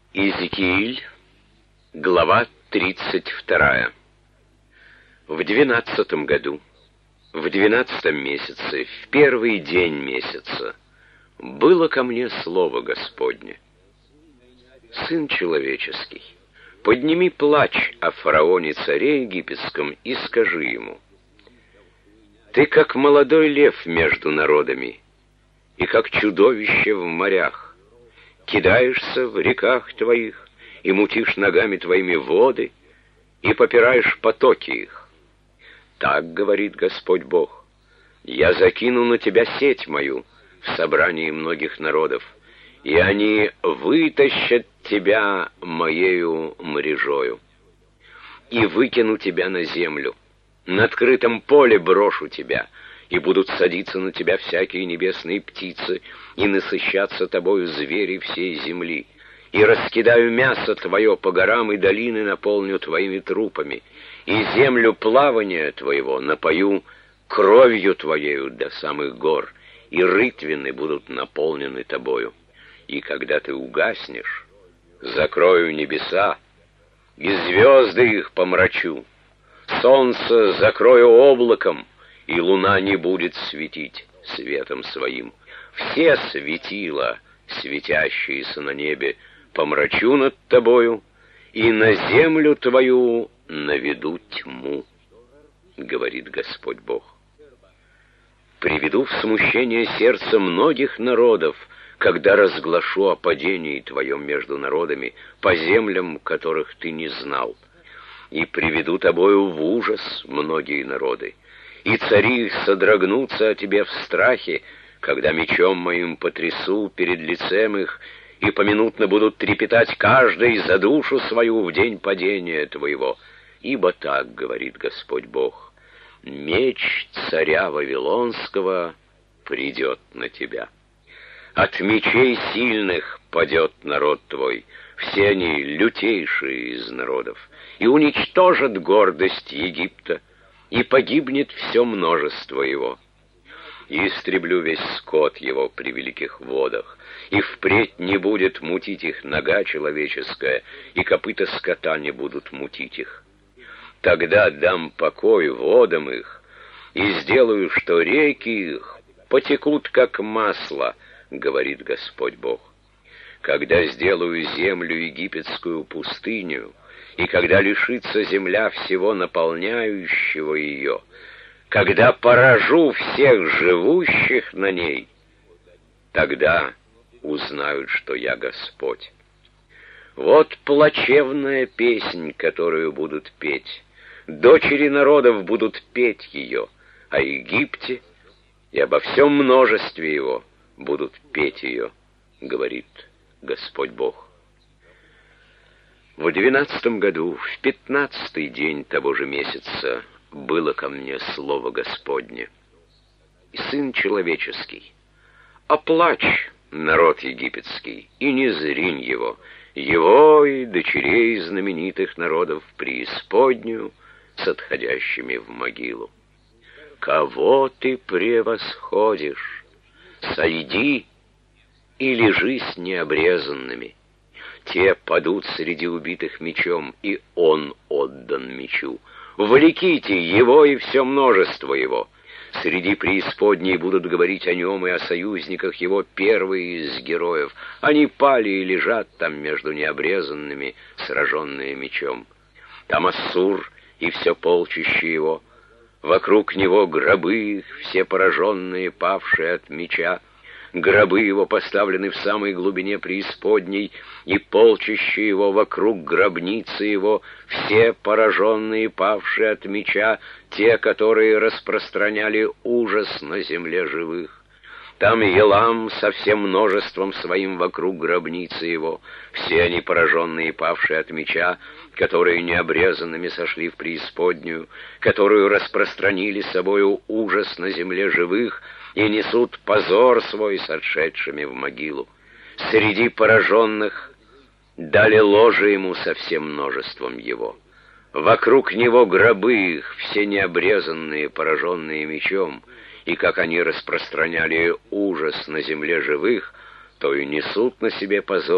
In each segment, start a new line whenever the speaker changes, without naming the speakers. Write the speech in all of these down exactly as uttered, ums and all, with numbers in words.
Иезекииль, глава тридцать вторая. В двенадцатом году, в двенадцатом месяце, в первый день месяца, было ко мне слово Господне: «Сын человеческий, подними плач о фараоне царе египетском и скажи ему: ты как молодой лев между народами и как чудовище в морях. Кидаешься в реках твоих и мутишь ногами твоими воды и попираешь потоки их. Так говорит Господь Бог: я закину на тебя сеть мою в собрании многих народов, и они вытащат тебя моею мрежою, и выкину тебя на землю, на открытом поле брошу тебя, и будут садиться на тебя всякие небесные птицы, и насыщаться тобою звери всей земли. И раскидаю мясо твое по горам, и долины наполню твоими трупами, и землю плавания твоего напою кровью твоею до самых гор, и рытвины будут наполнены тобою. И когда ты угаснешь, закрою небеса, и звезды их помрачу, солнце закрою облаком, и луна не будет светить светом своим. Все светила, светящиеся на небе, помрачу над тобою, и на землю твою наведу тьму, говорит Господь Бог. Приведу в смущение сердце многих народов, когда разглашу о падении твоем между народами, по землям, которых ты не знал. И приведу тобою в ужас многие народы, и цари их содрогнутся о тебе в страхе, когда мечом моим потрясу перед лицем их, и поминутно будут трепетать каждый за душу свою в день падения твоего. Ибо так говорит Господь Бог: меч царя Вавилонского придет на тебя. От мечей сильных падет народ твой, все они лютейшие из народов, и уничтожат гордость Египта, и погибнет все множество его. И истреблю весь скот его при великих водах, и впредь не будет мутить их нога человеческая, и копыта скота не будут мутить их. Тогда дам покой водам их, и сделаю, что реки их потекут как масло, говорит Господь Бог. Когда сделаю землю египетскую пустыню, и когда лишится земля всего наполняющего ее, когда поражу всех живущих на ней, тогда узнают, что я Господь. Вот плачевная песнь, которую будут петь. Дочери народов будут петь ее, о Египте и обо всем множестве его будут петь ее, говорит Господь Бог. В двенадцатом году, в пятнадцатый день того же месяца, было ко мне слово Господне: сын человеческий, оплачь народ египетский, и не зринь его, его и дочерей знаменитых народов в преисподнюю с отходящими в могилу. Кого ты превосходишь? Сойди и лежи с необрезанными. Те падут среди убитых мечом, и он отдан мечу. Влеките его и все множество его. Среди преисподней будут говорить о нем и о союзниках его первые из героев. Они пали и лежат там между необрезанными, сраженные мечом. Там Ассур и все полчище его. Вокруг него гробы их, все пораженные, павшие от меча. Гробы его поставлены в самой глубине преисподней, и полчище его вокруг гробницы его, все пораженные, павшие от меча, те, которые распространяли ужас на земле живых. Там Елам со всем множеством своим вокруг гробницы его, все они пораженные, павшие от меча, которые необрезанными сошли в преисподнюю, которую распространили собою ужас на земле живых, и несут позор свой с отшедшими в могилу. Среди пораженных дали ложе ему со всем множеством его. Вокруг него гробы их, все необрезанные, пораженные мечом, и как они распространяли ужас на земле живых, то и несут на себе позор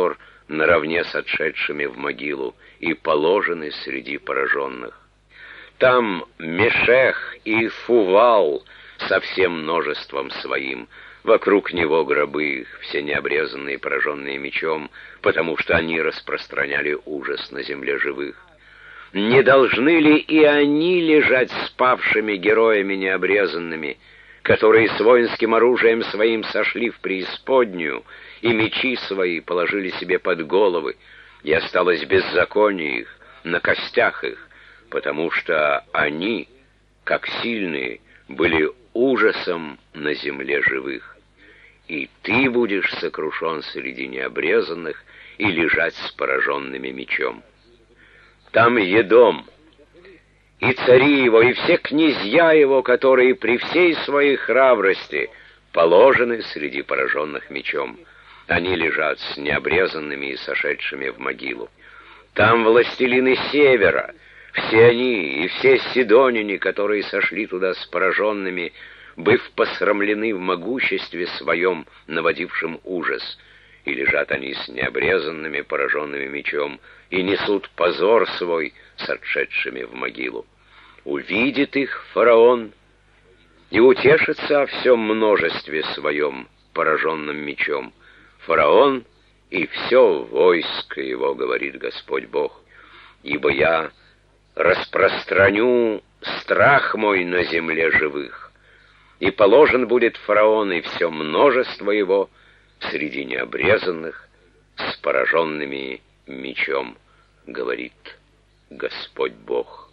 наравне с отшедшими в могилу, и положены среди пораженных. Там Мешех и Фувал со всем множеством своим, вокруг него гробы их, все необрезанные, пораженные мечом, потому что они распространяли ужас на земле живых. Не должны ли и они лежать спавшими героями необрезанными, которые с воинским оружием своим сошли в преисподнюю, и мечи свои положили себе под головы, и осталось беззаконие их на костях их, потому что они, как сильные, были ужасом на земле живых. И ты будешь сокрушен среди необрезанных и лежать с пораженными мечом. Там Едом, и цари его, и все князья его, которые при всей своей храбрости положены среди пораженных мечом. Они лежат с необрезанными и сошедшими в могилу. Там властелины севера, все они и все сидоняне, которые сошли туда с пораженными, быв посрамлены в могуществе своем, наводившем ужас, и лежат они с необрезанными, пораженными мечом, и несут позор свой с отшедшими в могилу. Увидит их фараон и утешится о всем множестве своем, пораженным мечом. Фараон и все войско его, говорит Господь Бог, ибо я распространю страх мой на земле живых, и положен будет фараон и все множество его среди необрезанных с пораженными мечом, говорит Господь Бог.